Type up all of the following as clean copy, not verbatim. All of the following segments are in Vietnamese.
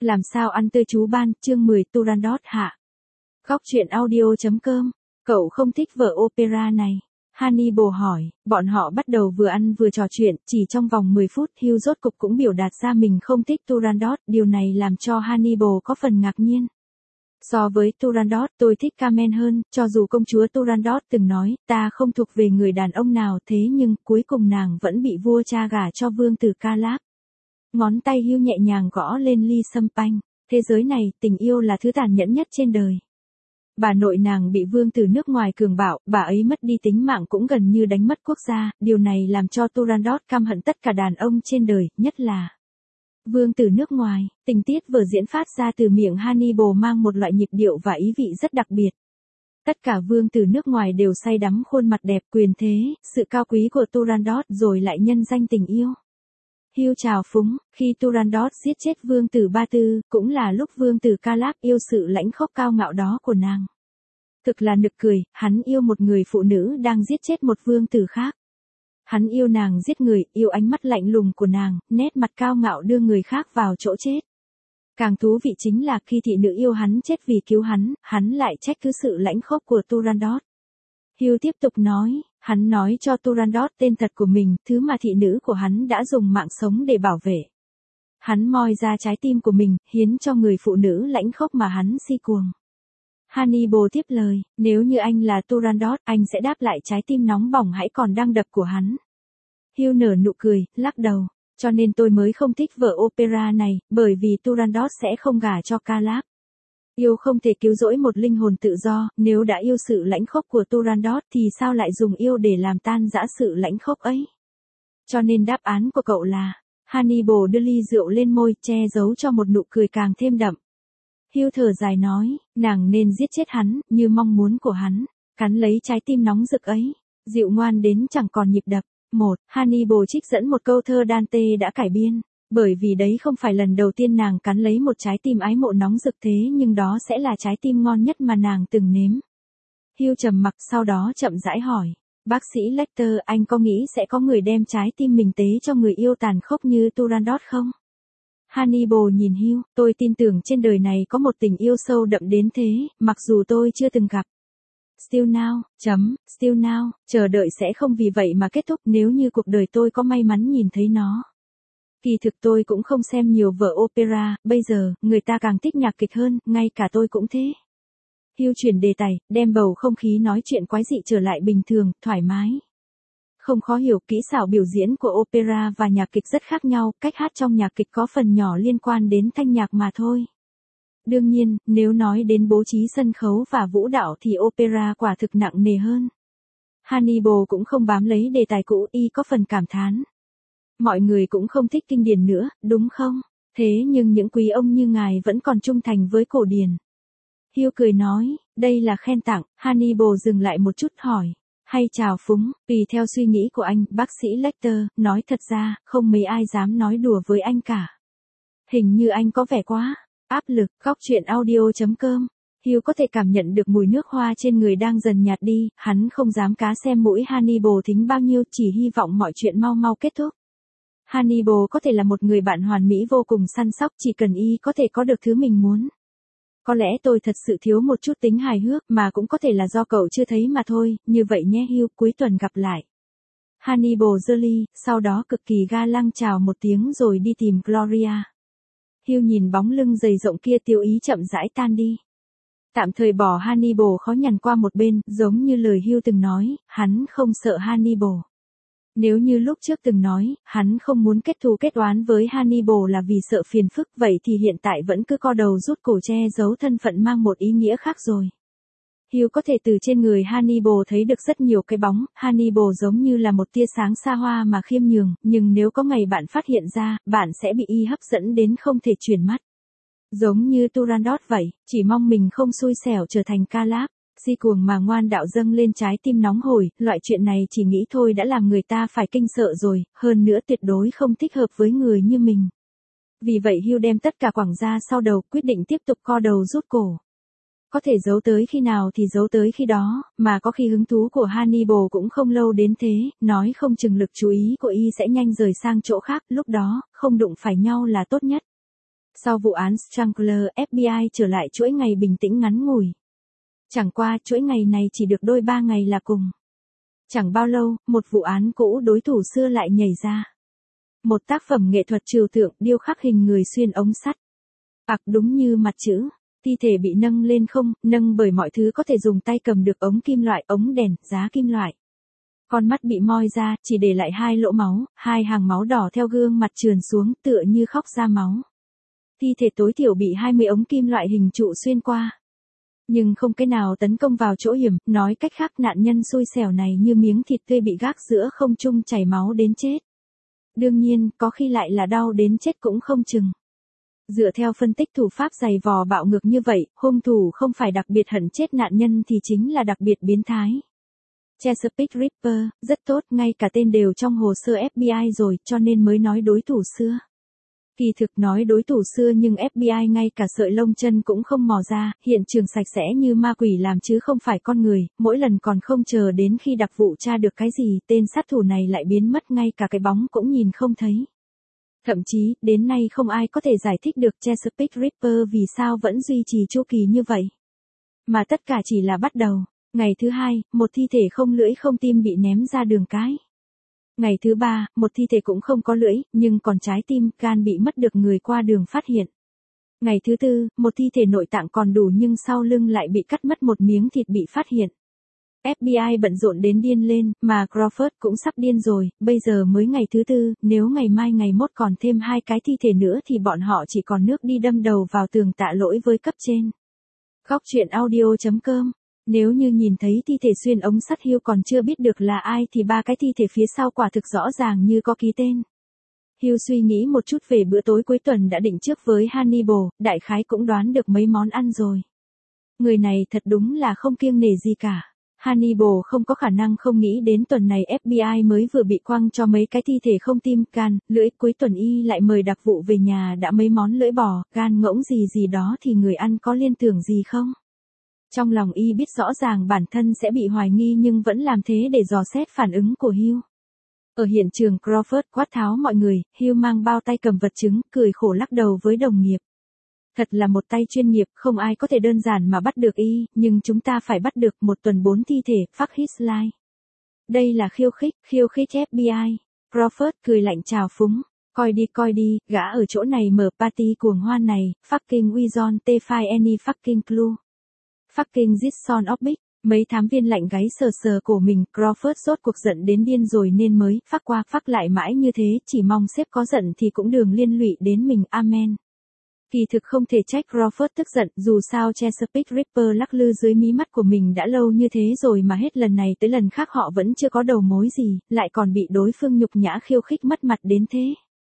Làm sao ăn tươi chú ban, chương 10 Turandot hạ. Góc truyện audio.com. Cậu không thích vở opera này? Hannibal hỏi. Bọn họ bắt đầu vừa ăn vừa trò chuyện, chỉ trong vòng 10 phút Hugh rốt cục cũng biểu đạt ra mình không thích Turandot, điều này làm cho Hannibal có phần ngạc nhiên. So với Turandot, tôi thích Carmen hơn, cho dù công chúa Turandot từng nói, ta không thuộc về người đàn ông nào thế nhưng cuối cùng nàng vẫn bị vua cha gả cho vương tử Calab. Ngón tay Hugh nhẹ nhàng gõ lên ly sâm panh. Thế giới này, tình yêu là thứ tàn nhẫn nhất trên đời. Bà nội nàng bị vương tử nước ngoài cường bạo, bà ấy mất đi tính mạng cũng gần như đánh mất quốc gia, điều này làm cho Turandot căm hận tất cả đàn ông trên đời, nhất là vương tử nước ngoài. Tình tiết vở diễn phát ra từ miệng Hannibal mang một loại nhịp điệu và ý vị rất đặc biệt. Tất cả vương tử nước ngoài đều say đắm khuôn mặt đẹp, quyền thế, sự cao quý của Turandot rồi lại nhân danh tình yêu. Hugh trào phúng, khi Turandot giết chết vương tử Ba Tư, cũng là lúc vương tử Calab yêu sự lãnh khốc cao ngạo đó của nàng. Thực là nực cười, hắn yêu một người phụ nữ đang giết chết một vương tử khác. Hắn yêu nàng giết người, yêu ánh mắt lạnh lùng của nàng, nét mặt cao ngạo đưa người khác vào chỗ chết. Càng thú vị chính là khi thị nữ yêu hắn chết vì cứu hắn lại trách cứ sự lãnh khốc của Turandot. Hugh tiếp tục nói, hắn nói cho Turandot tên thật của mình, thứ mà thị nữ của hắn đã dùng mạng sống để bảo vệ. Hắn moi ra trái tim của mình, hiến cho người phụ nữ lãnh khốc mà hắn si cuồng. Hannibal tiếp lời, nếu như anh là Turandot, anh sẽ đáp lại trái tim nóng bỏng hãy còn đang đập của hắn. Hugh nở nụ cười, lắc đầu, cho nên tôi mới không thích vở opera này, bởi vì Turandot sẽ không gả cho Calab. Yêu không thể cứu rỗi một linh hồn tự do, nếu đã yêu sự lãnh khốc của Turandot thì sao lại dùng yêu để làm tan rã sự lãnh khốc ấy? Cho nên đáp án của cậu là, Hannibal đưa ly rượu lên môi, che giấu cho một nụ cười càng thêm đậm. Hugh thở dài nói, nàng nên giết chết hắn, như mong muốn của hắn, cắn lấy trái tim nóng rực ấy, dịu ngoan đến chẳng còn nhịp đập. Hannibal trích dẫn một câu thơ Dante đã cải biên. Bởi vì đấy không phải lần đầu tiên nàng cắn lấy một trái tim ái mộ nóng rực thế nhưng đó sẽ là trái tim ngon nhất mà nàng từng nếm. Hugh trầm mặc sau đó chậm rãi hỏi. Bác sĩ Lecter, anh có nghĩ sẽ có người đem trái tim mình tế cho người yêu tàn khốc như Turandot không? Hannibal nhìn Hugh, tôi tin tưởng trên đời này có một tình yêu sâu đậm đến thế, mặc dù tôi chưa từng gặp. Still now, chờ đợi sẽ không vì vậy mà kết thúc nếu như cuộc đời tôi có may mắn nhìn thấy nó. Kỳ thực tôi cũng không xem nhiều vở opera, bây giờ, người ta càng thích nhạc kịch hơn, ngay cả tôi cũng thế. Hugh chuyển đề tài, đem bầu không khí nói chuyện quái dị trở lại bình thường, thoải mái. Không khó hiểu, kỹ xảo biểu diễn của opera và nhạc kịch rất khác nhau, cách hát trong nhạc kịch có phần nhỏ liên quan đến thanh nhạc mà thôi. Đương nhiên, nếu nói đến bố trí sân khấu và vũ đạo thì opera quả thực nặng nề hơn. Hannibal cũng không bám lấy đề tài cũ, y có phần cảm thán. Mọi người cũng không thích kinh điển nữa, đúng không? Thế nhưng những quý ông như ngài vẫn còn trung thành với cổ điển. Hugh cười nói, đây là khen tặng. Hannibal dừng lại một chút hỏi, hay chào phúng, tùy theo suy nghĩ của anh, bác sĩ Lecter, nói thật ra, không mấy ai dám nói đùa với anh cả. Hình như anh có vẻ quá áp lực. Góc truyện audio.com. Hugh có thể cảm nhận được mùi nước hoa trên người đang dần nhạt đi, hắn không dám cá xem mũi Hannibal thính bao nhiêu, chỉ hy vọng mọi chuyện mau mau kết thúc. Hannibal có thể là một người bạn hoàn mỹ vô cùng săn sóc, chỉ cần y có thể có được thứ mình muốn. Có lẽ tôi thật sự thiếu một chút tính hài hước, mà cũng có thể là do cậu chưa thấy mà thôi, như vậy nhé Hugh, cuối tuần gặp lại. Hannibal giơ ly, sau đó cực kỳ ga lăng chào một tiếng rồi đi tìm Gloria. Hugh nhìn bóng lưng dày rộng kia tiêu ý chậm rãi tan đi. Tạm thời bỏ Hannibal khó nhằn qua một bên, giống như lời Hugh từng nói, hắn không sợ Hannibal. Nếu như lúc trước từng nói, hắn không muốn kết thù kết oán với Hannibal là vì sợ phiền phức, vậy thì hiện tại vẫn cứ co đầu rút cổ che giấu thân phận mang một ý nghĩa khác rồi. Hugh có thể từ trên người Hannibal thấy được rất nhiều cái bóng, Hannibal giống như là một tia sáng xa hoa mà khiêm nhường, nhưng nếu có ngày bạn phát hiện ra, bạn sẽ bị y hấp dẫn đến không thể chuyển mắt. Giống như Turandot vậy, chỉ mong mình không xui xẻo trở thành Calab. Si cuồng mà ngoan đạo dâng lên trái tim nóng hổi, loại chuyện này chỉ nghĩ thôi đã làm người ta phải kinh sợ rồi, hơn nữa tuyệt đối không thích hợp với người như mình. Vì vậy Hugh đem tất cả quẳng ra sau đầu, quyết định tiếp tục co đầu rút cổ. Có thể giấu tới khi nào thì giấu tới khi đó, mà có khi hứng thú của Hannibal cũng không lâu đến thế, nói không chừng lực chú ý của y sẽ nhanh rời sang chỗ khác, lúc đó, không đụng phải nhau là tốt nhất. Sau vụ án Strangler, FBI trở lại chuỗi ngày bình tĩnh ngắn ngủi. Chẳng qua chuỗi ngày này chỉ được đôi 3 ngày là cùng. Chẳng bao lâu, một vụ án cũ đối thủ xưa lại nhảy ra. Một tác phẩm nghệ thuật trừu tượng điêu khắc hình người xuyên ống sắt. Đúng như mặt chữ, thi thể bị nâng lên không, nâng bởi mọi thứ có thể dùng tay cầm được, ống kim loại, ống đèn, giá kim loại. Con mắt bị moi ra, chỉ để lại 2 lỗ máu, 2 hàng máu đỏ theo gương mặt trườn xuống tựa như khóc ra máu. Thi thể tối thiểu bị 20 ống kim loại hình trụ xuyên qua. Nhưng không cái nào tấn công vào chỗ hiểm, nói cách khác nạn nhân xui xẻo này như miếng thịt tươi bị gác giữa không trung chảy máu đến chết. Đương nhiên, có khi lại là đau đến chết cũng không chừng. Dựa theo phân tích thủ pháp dày vò bạo ngược như vậy, hung thủ không phải đặc biệt hận chết nạn nhân thì chính là đặc biệt biến thái. Chesapeake Ripper, rất tốt, ngay cả tên đều trong hồ sơ FBI rồi, cho nên mới nói đối thủ xưa. Kỳ thực nói đối thủ xưa nhưng FBI ngay cả sợi lông chân cũng không mò ra, hiện trường sạch sẽ như ma quỷ làm chứ không phải con người, mỗi lần còn không chờ đến khi đặc vụ tra được cái gì, tên sát thủ này lại biến mất ngay cả cái bóng cũng nhìn không thấy. Thậm chí, đến nay không ai có thể giải thích được Chesapeake Ripper vì sao vẫn duy trì chu kỳ như vậy. Mà tất cả chỉ là bắt đầu. Ngày thứ 2, một thi thể không lưỡi không tim bị ném ra đường cái. Ngày thứ 3, một thi thể cũng không có lưỡi, nhưng còn trái tim, gan bị mất được người qua đường phát hiện. Ngày thứ 4, một thi thể nội tạng còn đủ nhưng sau lưng lại bị cắt mất một miếng thịt bị phát hiện. FBI bận rộn đến điên lên, mà Crawford cũng sắp điên rồi, bây giờ mới ngày thứ 4, nếu ngày mai ngày mốt còn thêm 2 cái thi thể nữa thì bọn họ chỉ còn nước đi đâm đầu vào tường tạ lỗi với cấp trên. Góc truyện audio.com. Nếu như nhìn thấy thi thể xuyên ống sắt Hugh còn chưa biết được là ai thì 3 cái thi thể phía sau quả thực rõ ràng như có ký tên. Hugh suy nghĩ một chút về bữa tối cuối tuần đã định trước với Hannibal, đại khái cũng đoán được mấy món ăn rồi. Người này thật đúng là không kiêng nể gì cả. Hannibal không có khả năng không nghĩ đến tuần này FBI mới vừa bị quăng cho mấy cái thi thể không tim, gan, lưỡi, cuối tuần y lại mời đặc vụ về nhà đã mấy món lưỡi bò, gan ngỗng gì đó thì người ăn có liên tưởng gì không? Trong lòng y biết rõ ràng bản thân sẽ bị hoài nghi nhưng vẫn làm thế để dò xét phản ứng của Hugh. Ở hiện trường Crawford quát tháo mọi người, Hugh mang bao tay cầm vật chứng, cười khổ lắc đầu với đồng nghiệp. Thật là một tay chuyên nghiệp, không ai có thể đơn giản mà bắt được y, nhưng chúng ta phải bắt được 1 tuần 4 thi thể, fuck his life. Đây là khiêu khích FBI. Crawford cười lạnh trào phúng. Coi đi, gã ở chỗ này mở party cuồng hoan này, fucking we don't defy any fucking clue. Fucking this son of bitch. Mấy thám viên lạnh gáy sờ sờ cổ mình, Crawford sốt cuộc giận đến điên rồi nên mới phắc qua phắc lại mãi như thế, chỉ mong sếp có giận thì cũng đừng liên lụy đến mình, amen. Kỳ thực không thể trách Crawford tức giận, dù sao Chesapeake Ripper lắc lư dưới mí mắt của mình đã lâu như thế rồi mà hết lần này tới lần khác họ vẫn chưa có đầu mối gì, lại còn bị đối phương nhục nhã khiêu khích mất mặt đến thế.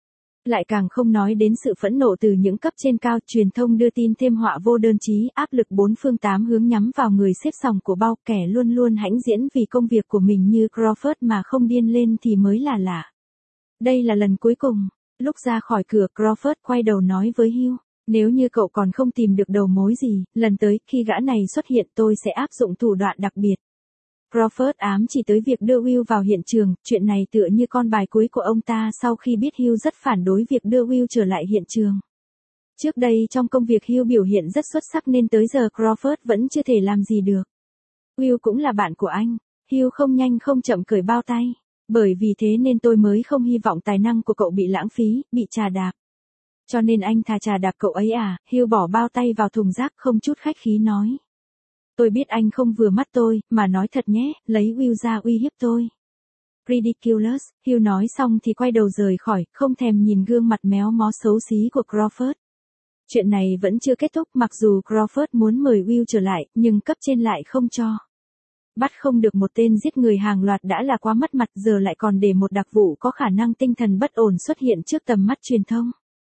Lại càng không nói đến sự phẫn nộ từ những cấp trên cao, truyền thông đưa tin thêm họa vô đơn chí, áp lực 4 phương 8 hướng nhắm vào người xếp sòng của bao, kẻ luôn luôn hãnh diễn vì công việc của mình như Crawford mà không điên lên thì mới là lạ. Đây là lần cuối cùng. Lúc ra khỏi cửa Crawford quay đầu nói với Hugh, nếu như cậu còn không tìm được đầu mối gì, lần tới khi gã này xuất hiện tôi sẽ áp dụng thủ đoạn đặc biệt. Crawford ám chỉ tới việc đưa Will vào hiện trường, chuyện này tựa như con bài cuối của ông ta sau khi biết Hugh rất phản đối việc đưa Will trở lại hiện trường. Trước đây trong công việc Hugh biểu hiện rất xuất sắc nên tới giờ Crawford vẫn chưa thể làm gì được. Will cũng là bạn của anh. Hugh không nhanh không chậm cởi bao tay. Bởi vì thế nên tôi mới không hy vọng tài năng của cậu bị lãng phí, bị trà đạp. Cho nên anh thà trà đạp cậu ấy à? Hugh bỏ bao tay vào thùng rác không chút khách khí nói. Tôi biết anh không vừa mắt tôi, mà nói thật nhé, lấy Will ra uy hiếp tôi. Ridiculous, Hugh nói xong thì quay đầu rời khỏi, không thèm nhìn gương mặt méo mó xấu xí của Crawford. Chuyện này vẫn chưa kết thúc, mặc dù Crawford muốn mời Will trở lại, nhưng cấp trên lại không cho. Bắt không được một tên giết người hàng loạt đã là quá mất mặt, giờ lại còn để một đặc vụ có khả năng tinh thần bất ổn xuất hiện trước tầm mắt truyền thông.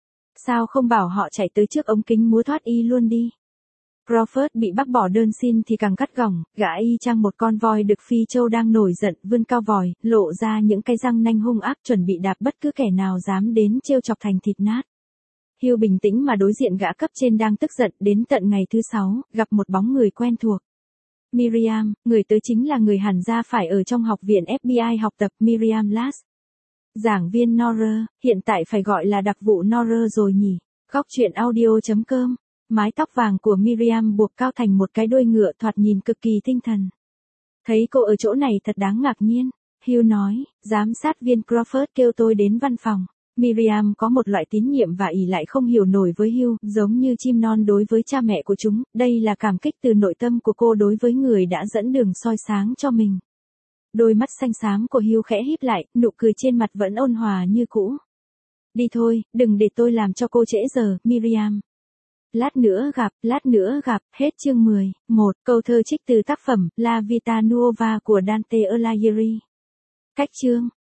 Sao không bảo họ chạy tới trước ống kính múa thoát y luôn đi. Crawford bị bác bỏ đơn xin thì càng cắt gỏng, gã y chang một con voi được Phi Châu đang nổi giận, vươn cao vòi, lộ ra những cái răng nanh hung ác chuẩn bị đạp bất cứ kẻ nào dám đến trêu chọc thành thịt nát. Hugh bình tĩnh mà đối diện gã cấp trên đang tức giận, đến tận ngày thứ 6, gặp một bóng người quen thuộc. Miriam, người tới chính là người hẳn ra phải ở trong học viện FBI học tập, Miriam Lass. Giảng viên Norrer, hiện tại phải gọi là đặc vụ Norrer rồi nhỉ? Góc chuyện audio.com. Mái tóc vàng của Miriam buộc cao thành một cái đuôi ngựa thoạt nhìn cực kỳ tinh thần. Thấy cô ở chỗ này thật đáng ngạc nhiên. Hugh nói, giám sát viên Crawford kêu tôi đến văn phòng. Miriam có một loại tín nhiệm và ỷ lại không hiểu nổi với Hugh, giống như chim non đối với cha mẹ của chúng. Đây là cảm kích từ nội tâm của cô đối với người đã dẫn đường soi sáng cho mình. Đôi mắt xanh xám của Hugh khẽ híp lại, nụ cười trên mặt vẫn ôn hòa như cũ. Đi thôi, đừng để tôi làm cho cô trễ giờ, Miriam. Lát nữa gặp, hết chương 10, 1, câu thơ trích từ tác phẩm La Vita Nuova của Dante Alighieri. Cách chương.